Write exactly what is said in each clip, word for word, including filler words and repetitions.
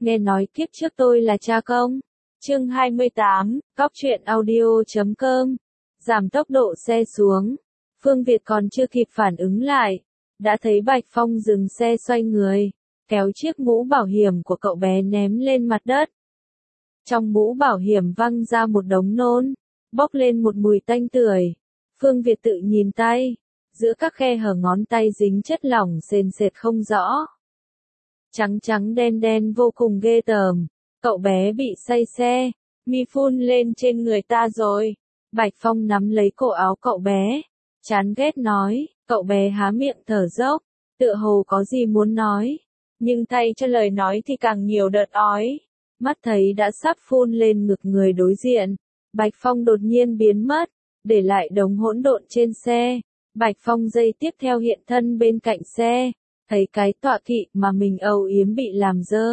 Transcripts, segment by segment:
nghe nói kiếp trước tôi là cha công. Chương hai mươi tám, cóc truyện audio chấm com. Giảm tốc độ xe xuống. Phương Việt còn chưa kịp phản ứng lại, đã thấy Bạch Phong dừng xe xoay người, kéo chiếc mũ bảo hiểm của cậu bé ném lên mặt đất. Trong mũ bảo hiểm văng ra một đống nôn, bốc lên một mùi tanh tưởi. Phương Việt tự nhìn tay, giữa các khe hở ngón tay dính chất lỏng sền sệt không rõ. Trắng trắng đen đen vô cùng ghê tởm, cậu bé bị say xe, mi phun lên trên người ta rồi. Bạch Phong nắm lấy cổ áo cậu bé, chán ghét nói, cậu bé há miệng thở dốc, tựa hồ có gì muốn nói, nhưng thay cho lời nói thì càng nhiều đợt ói. Mắt thấy đã sắp phun lên ngực người đối diện, Bạch Phong đột nhiên biến mất, để lại đống hỗn độn trên xe. Bạch Phong giây tiếp theo hiện thân bên cạnh xe, thấy cái tọa kỵ mà mình âu yếm bị làm dơ.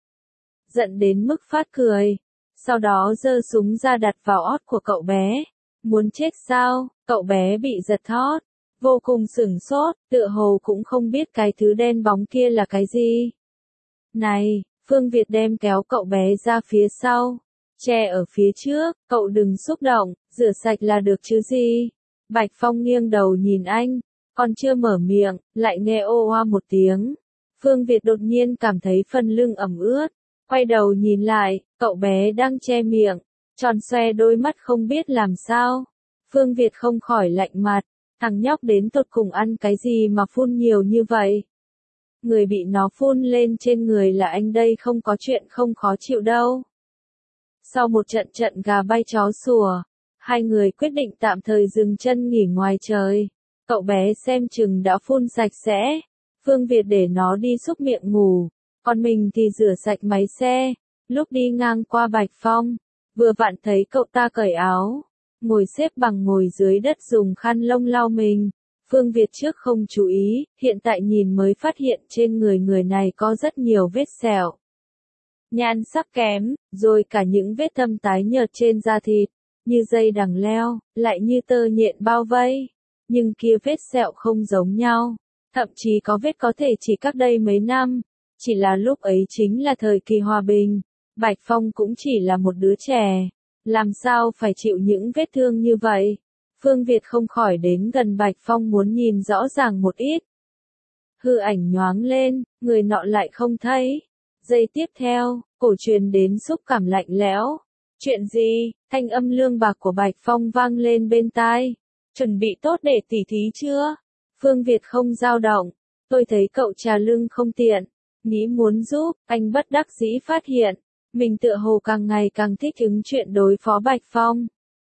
Giận đến mức phát cười, sau đó giơ súng ra đặt vào ót của cậu bé. Muốn chết sao? Cậu bé bị giật thót, vô cùng sửng sốt, tựa hồ cũng không biết cái thứ đen bóng kia là cái gì. Này, Phương Việt đem kéo cậu bé ra phía sau, che ở phía trước, cậu đừng xúc động, rửa sạch là được chứ gì. Bạch Phong nghiêng đầu nhìn anh, còn chưa mở miệng, lại nghe ô oa một tiếng. Phương Việt đột nhiên cảm thấy phần lưng ẩm ướt, quay đầu nhìn lại, cậu bé đang che miệng, tròn xoe đôi mắt không biết làm sao. Phương Việt không khỏi lạnh mặt, thằng nhóc đến tột cùng ăn cái gì mà phun nhiều như vậy. Người bị nó phun lên trên người là anh đây, không có chuyện không khó chịu đâu. Sau một trận trận gà bay chó sủa, hai người quyết định tạm thời dừng chân nghỉ ngoài trời. Cậu bé xem chừng đã phun sạch sẽ. Phương Việt để nó đi xúc miệng ngủ, còn mình thì rửa sạch máy xe. Lúc đi ngang qua Bạch Phong, vừa vặn thấy cậu ta cởi áo, ngồi xếp bằng ngồi dưới đất dùng khăn lông lau mình. Phương Việt trước không chú ý, hiện tại nhìn mới phát hiện trên người người này có rất nhiều vết sẹo. Nhan sắc kém, rồi cả những vết thâm tái nhợt trên da thịt, như dây đằng leo, lại như tơ nhện bao vây. Nhưng kia vết sẹo không giống nhau, thậm chí có vết có thể chỉ cách đây mấy năm, chỉ là lúc ấy chính là thời kỳ hòa bình. Bạch Phong cũng chỉ là một đứa trẻ, làm sao phải chịu những vết thương như vậy. Phương Việt không khỏi đến gần Bạch Phong muốn nhìn rõ ràng một ít. Hư ảnh nhoáng lên, người nọ lại không thấy. Giây tiếp theo, cổ truyền đến xúc cảm lạnh lẽo. Chuyện gì? Thanh âm lương bạc của Bạch Phong vang lên bên tai. Chuẩn bị tốt để tỉ thí chưa? Phương Việt không dao động. Tôi thấy cậu trà lưng không tiện, nghĩ muốn giúp. Anh bất đắc dĩ phát hiện mình tựa hồ càng ngày càng thích ứng chuyện đối phó Bạch Phong.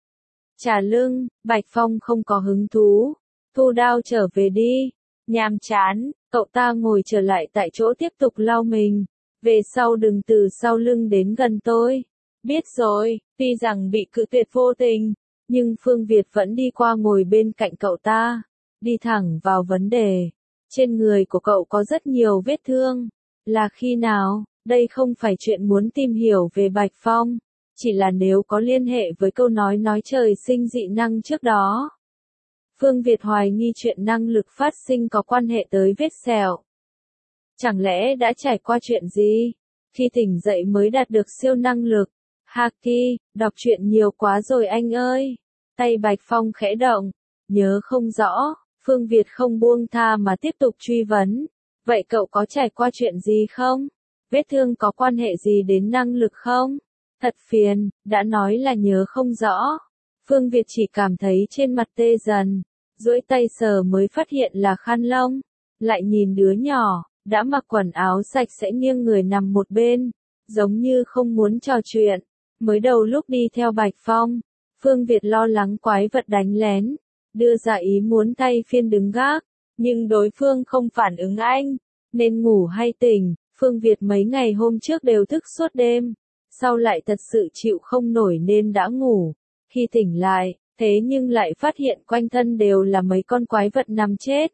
Trà lưng, Bạch Phong không có hứng thú. Thu đao trở về đi. Nhàm chán, cậu ta ngồi trở lại tại chỗ tiếp tục lau mình. Về sau đừng từ sau lưng đến gần tôi. Biết rồi. Tuy rằng bị cự tuyệt vô tình, nhưng Phương Việt vẫn đi qua ngồi bên cạnh cậu ta. Đi thẳng vào vấn đề. Trên người của cậu có rất nhiều vết thương. Là khi nào? Đây không phải chuyện muốn tìm hiểu về Bạch Phong, chỉ là nếu có liên hệ với câu nói nói trời sinh dị năng trước đó. Phương Việt hoài nghi chuyện năng lực phát sinh có quan hệ tới vết sẹo. Chẳng lẽ đã trải qua chuyện gì? Khi tỉnh dậy mới đạt được siêu năng lực. Haki, đọc truyện nhiều quá rồi anh ơi. Tay Bạch Phong khẽ động, nhớ không rõ. Phương Việt không buông tha mà tiếp tục truy vấn. Vậy cậu có trải qua chuyện gì không? Vết thương có quan hệ gì đến năng lực không? Thật phiền, đã nói là nhớ không rõ. Phương Việt chỉ cảm thấy trên mặt tê dần, duỗi tay sờ mới phát hiện là khăn lông. Lại nhìn đứa nhỏ, đã mặc quần áo sạch sẽ nghiêng người nằm một bên, giống như không muốn trò chuyện. Mới đầu lúc đi theo Bạch Phong, Phương Việt lo lắng quái vật đánh lén, đưa ra ý muốn thay phiên đứng gác, nhưng đối phương không phản ứng anh, nên ngủ hay tỉnh. Phương Việt mấy ngày hôm trước đều thức suốt đêm, sau lại thật sự chịu không nổi nên đã ngủ. Khi tỉnh lại, thế nhưng lại phát hiện quanh thân đều là mấy con quái vật nằm chết.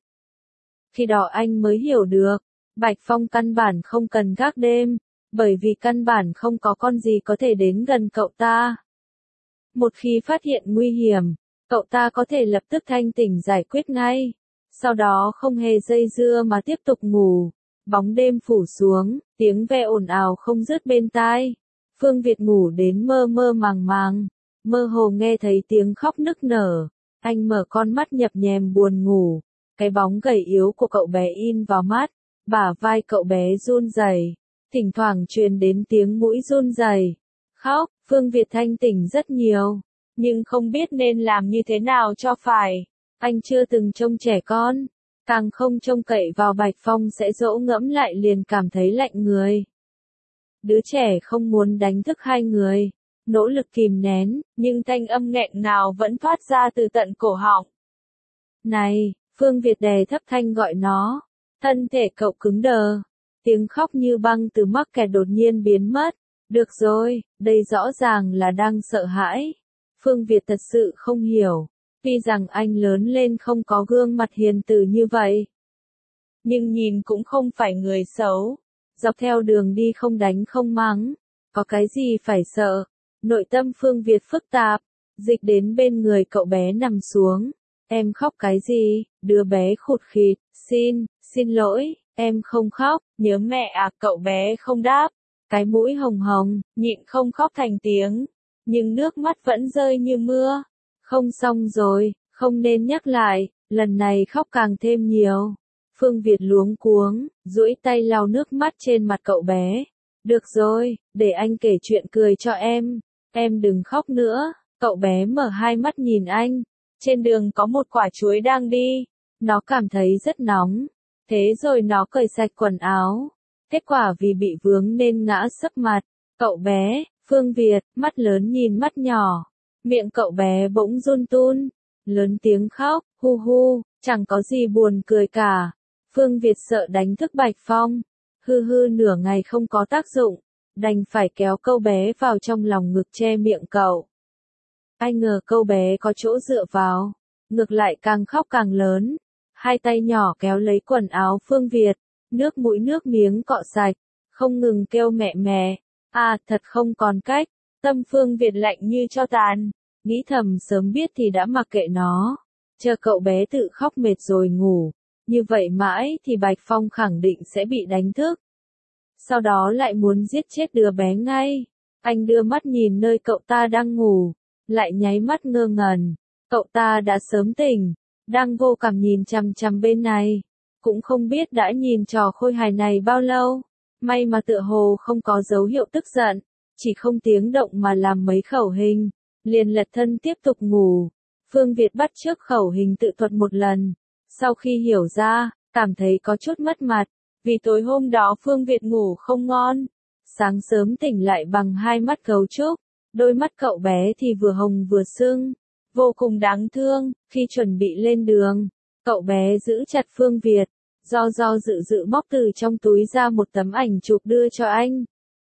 Khi đó anh mới hiểu được, Bạch Phong căn bản không cần gác đêm, bởi vì căn bản không có con gì có thể đến gần cậu ta. Một khi phát hiện nguy hiểm, cậu ta có thể lập tức thanh tỉnh giải quyết ngay, sau đó không hề dây dưa mà tiếp tục ngủ. Bóng đêm phủ xuống, Tiếng ve ồn ào không dứt bên tai. Phương Việt ngủ đến mơ mơ màng màng, mơ hồ nghe thấy tiếng khóc nức nở. Anh mở con mắt nhập nhèm buồn ngủ, cái bóng gầy yếu của cậu bé in vào mắt, bả vai cậu bé run rẩy, thỉnh thoảng truyền đến tiếng mũi run rẩy. Khóc, Phương Việt thanh tỉnh rất nhiều, nhưng không biết nên làm như thế nào cho phải. Anh chưa từng trông trẻ con, càng không trông cậy vào Bạch Phong sẽ dỗ ngẫm lại liền cảm thấy lạnh người. Đứa trẻ không muốn đánh thức hai người, nỗ lực kìm nén, nhưng thanh âm nghẹn ngào vẫn thoát ra từ tận cổ họng. Này, Phương Việt đè thấp thanh gọi nó, thân thể cậu cứng đờ, tiếng khóc như băng từ mắc kẹt đột nhiên biến mất. Được rồi, đây rõ ràng là đang sợ hãi. Phương Việt thật sự không hiểu, tuy rằng anh lớn lên không có gương mặt hiền từ như vậy, nhưng nhìn cũng không phải người xấu. Dọc theo đường đi không đánh không mắng, có cái gì phải sợ. Nội tâm Phương Việt phức tạp, dịch đến bên người cậu bé nằm xuống. Em khóc cái gì? Đứa bé khụt khịt, xin, xin lỗi, em không khóc, nhớ mẹ à. Cậu bé không đáp, cái mũi hồng hồng, nhịn không khóc thành tiếng, nhưng nước mắt vẫn rơi như mưa. Không xong rồi, không nên nhắc lại, lần này khóc càng thêm nhiều. Phương Việt luống cuống, duỗi tay lau nước mắt trên mặt cậu bé. Được rồi, để anh kể chuyện cười cho em, em đừng khóc nữa. Cậu bé mở hai mắt nhìn anh. Trên đường có một quả chuối đang đi, nó cảm thấy rất nóng, thế rồi nó cởi sạch quần áo. Kết quả vì bị vướng nên ngã sấp mặt. Cậu bé, Phương Việt, mắt lớn nhìn mắt nhỏ, miệng cậu bé bỗng run tun, lớn tiếng khóc, hu hu, chẳng có gì buồn cười cả. Phương Việt sợ đánh thức Bạch Phong, hư hư nửa ngày không có tác dụng, đành phải kéo câu bé vào trong lòng ngực che miệng cậu. Ai ngờ câu bé có chỗ dựa vào, ngược lại càng khóc càng lớn, hai tay nhỏ kéo lấy quần áo Phương Việt, nước mũi nước miếng cọ sạch, không ngừng kêu mẹ mẹ. À, thật không còn cách, tâm Phương Việt lạnh như tro tàn, nghĩ thầm sớm biết thì đã mặc kệ nó, chờ cậu bé tự khóc mệt rồi ngủ. Như vậy mãi thì Bạch Phong khẳng định sẽ bị đánh thức. Sau đó lại muốn giết chết đứa bé ngay. Anh đưa mắt nhìn nơi cậu ta đang ngủ, lại nháy mắt ngơ ngẩn. Cậu ta đã sớm tỉnh, đang vô cảm nhìn chằm chằm bên này. Cũng không biết đã nhìn trò khôi hài này bao lâu. May mà tựa hồ không có dấu hiệu tức giận, chỉ không tiếng động mà làm mấy khẩu hình, liền lật thân tiếp tục ngủ. Phương Việt bắt chước khẩu hình tự thuật một lần. Sau khi hiểu ra, cảm thấy có chút mất mặt, vì tối hôm đó Phương Việt ngủ không ngon. Sáng sớm tỉnh lại bằng hai mắt gấu trúc, đôi mắt cậu bé thì vừa hồng vừa sưng, vô cùng đáng thương. Khi chuẩn bị lên đường, cậu bé giữ chặt Phương Việt, do do dự dự móc từ trong túi ra một tấm ảnh chụp đưa cho anh.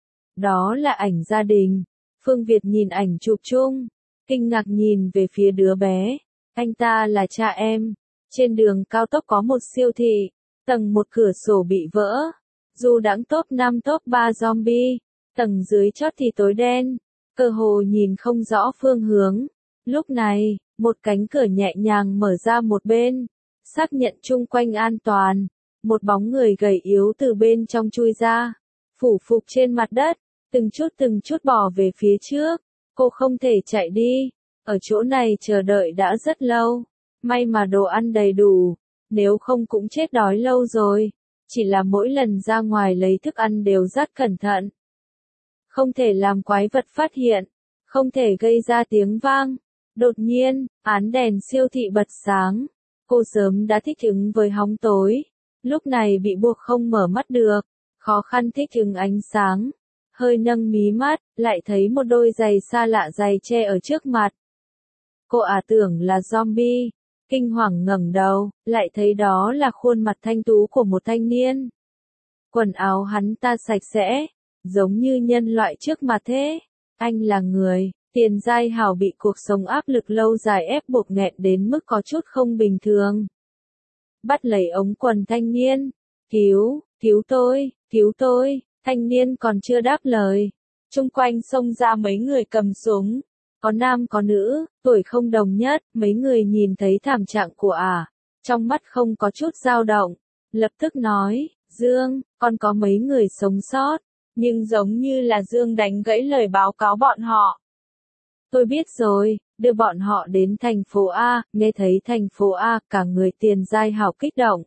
Đó là ảnh gia đình. Phương Việt nhìn ảnh chụp chung, kinh ngạc nhìn về phía đứa bé. Anh ta là cha em. Trên đường cao tốc có một siêu thị, tầng một cửa sổ bị vỡ. Dù đãng top năm top ba zombie, tầng dưới chót thì tối đen, cơ hồ nhìn không rõ phương hướng. Lúc này, một cánh cửa nhẹ nhàng mở ra một bên, xác nhận chung quanh an toàn. Một bóng người gầy yếu từ bên trong chui ra, phủ phục trên mặt đất, từng chút từng chút bò về phía trước. Cô không thể chạy đi, ở chỗ này chờ đợi đã rất lâu. May mà đồ ăn đầy đủ, nếu không cũng chết đói lâu rồi. Chỉ là mỗi lần ra ngoài lấy thức ăn đều rất cẩn thận. Không thể làm quái vật phát hiện, không thể gây ra tiếng vang. Đột nhiên, án đèn siêu thị bật sáng. Cô sớm đã thích ứng với hóng tối, lúc này bị buộc không mở mắt được, khó khăn thích ứng ánh sáng. Hơi nâng mí mắt, lại thấy một đôi giày xa lạ giày che ở trước mặt. Cô à tưởng là zombie. Kinh hoàng ngẩng đầu, lại thấy đó là khuôn mặt thanh tú của một thanh niên. Quần áo hắn ta sạch sẽ, giống như nhân loại trước mặt thế. Anh là người, tiền giai hào bị cuộc sống áp lực lâu dài ép buộc nghẹn đến mức có chút không bình thường. Bắt lấy ống quần thanh niên, cứu, cứu tôi, cứu tôi, thanh niên còn chưa đáp lời. Chung quanh xông ra mấy người cầm súng. Có nam có nữ, tuổi không đồng nhất, mấy người nhìn thấy thảm trạng của ả, trong mắt không có chút dao động, lập tức nói, Dương, còn có mấy người sống sót, nhưng giống như là Dương đánh gãy lời báo cáo bọn họ. Tôi biết rồi, đưa bọn họ đến thành phố A, nghe thấy thành phố A, cả người Tiền Giai Hảo kích động.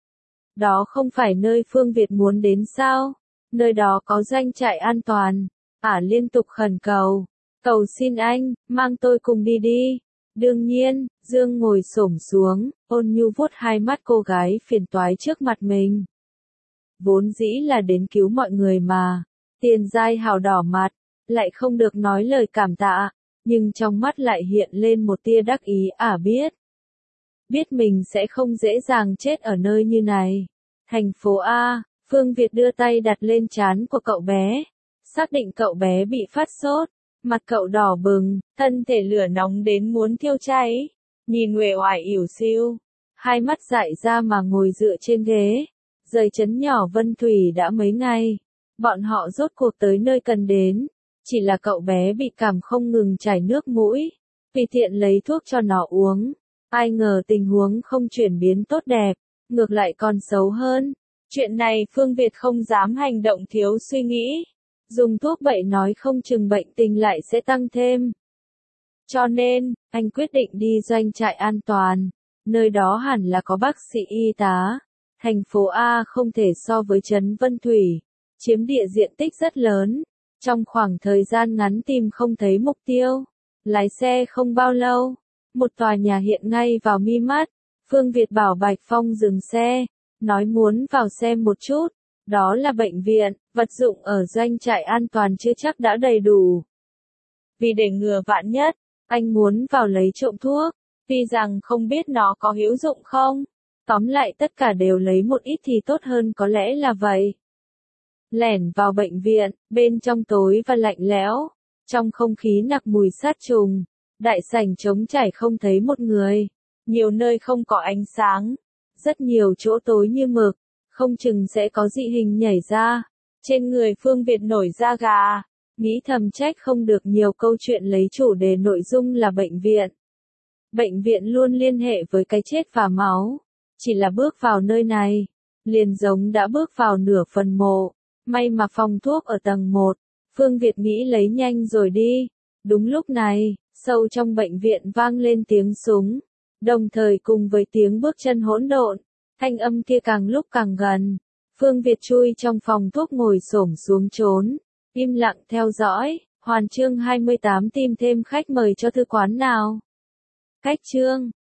Đó không phải nơi Phương Việt muốn đến sao? Nơi đó có doanh trại an toàn. Ả liên tục khẩn cầu. Cầu xin anh, mang tôi cùng đi đi. Đương nhiên, Dương ngồi xổm xuống, ôn nhu vuốt hai mắt cô gái phiền toái trước mặt mình. Vốn dĩ là đến cứu mọi người mà. Tiền Giai Hảo đỏ mặt, lại không được nói lời cảm tạ, nhưng trong mắt lại hiện lên một tia đắc ý. Ả biết. Biết mình sẽ không dễ dàng chết ở nơi như này. Thành phố A, Phương Việt đưa tay đặt lên trán của cậu bé. Xác định cậu bé bị phát sốt. Mặt cậu đỏ bừng, thân thể lửa nóng đến muốn thiêu cháy. Nhìn uể oải ỉu xìu. Hai mắt dại ra mà ngồi dựa trên ghế. Rời trấn nhỏ Vân Thủy đã mấy ngày. Bọn họ rốt cuộc tới nơi cần đến. Chỉ là cậu bé bị cảm không ngừng chảy nước mũi. Tùy tiện lấy thuốc cho nó uống. Ai ngờ tình huống không chuyển biến tốt đẹp. Ngược lại còn xấu hơn. Chuyện này Phương Việt không dám hành động thiếu suy nghĩ. Dùng thuốc bậy nói không chừng bệnh tình lại sẽ tăng thêm. Cho nên, anh quyết định đi doanh trại an toàn. Nơi đó hẳn là có bác sĩ y tá. Thành phố A không thể so với trấn Vân Thủy. Chiếm địa diện tích rất lớn. Trong khoảng thời gian ngắn tìm không thấy mục tiêu. Lái xe không bao lâu. Một tòa nhà hiện ngay vào mi mắt. Phương Việt bảo Bạch Phong dừng xe. Nói muốn vào xem một chút. Đó là bệnh viện, vật dụng ở doanh trại an toàn chưa chắc đã đầy đủ. Vì để ngừa vạn nhất, anh muốn vào lấy trộm thuốc. Tuy rằng không biết nó có hữu dụng không. Tóm lại tất cả đều lấy một ít thì tốt hơn, có lẽ là vậy. Lẻn vào bệnh viện, bên trong tối và lạnh lẽo. Trong không khí nặc mùi sát trùng. Đại sảnh trống trải không thấy một người. Nhiều nơi không có ánh sáng. Rất nhiều chỗ tối như mực. Không chừng sẽ có dị hình nhảy ra. Trên người Phương Việt nổi da gà. Nghĩ thầm trách không được nhiều câu chuyện lấy chủ đề nội dung là bệnh viện. Bệnh viện luôn liên hệ với cái chết và máu. Chỉ là bước vào nơi này. Liền giống đã bước vào nửa phần mộ. May mà phòng thuốc ở tầng một. Phương Việt nghĩ lấy nhanh rồi đi. Đúng lúc này, sâu trong bệnh viện vang lên tiếng súng. Đồng thời cùng với tiếng bước chân hỗn độn. Thanh âm kia càng lúc càng gần. Phương Việt chui trong phòng thuốc ngồi xổm xuống trốn. Im lặng theo dõi. Hoàn chương hai mươi tám tìm thêm khách mời cho thư quán nào. Cách chương.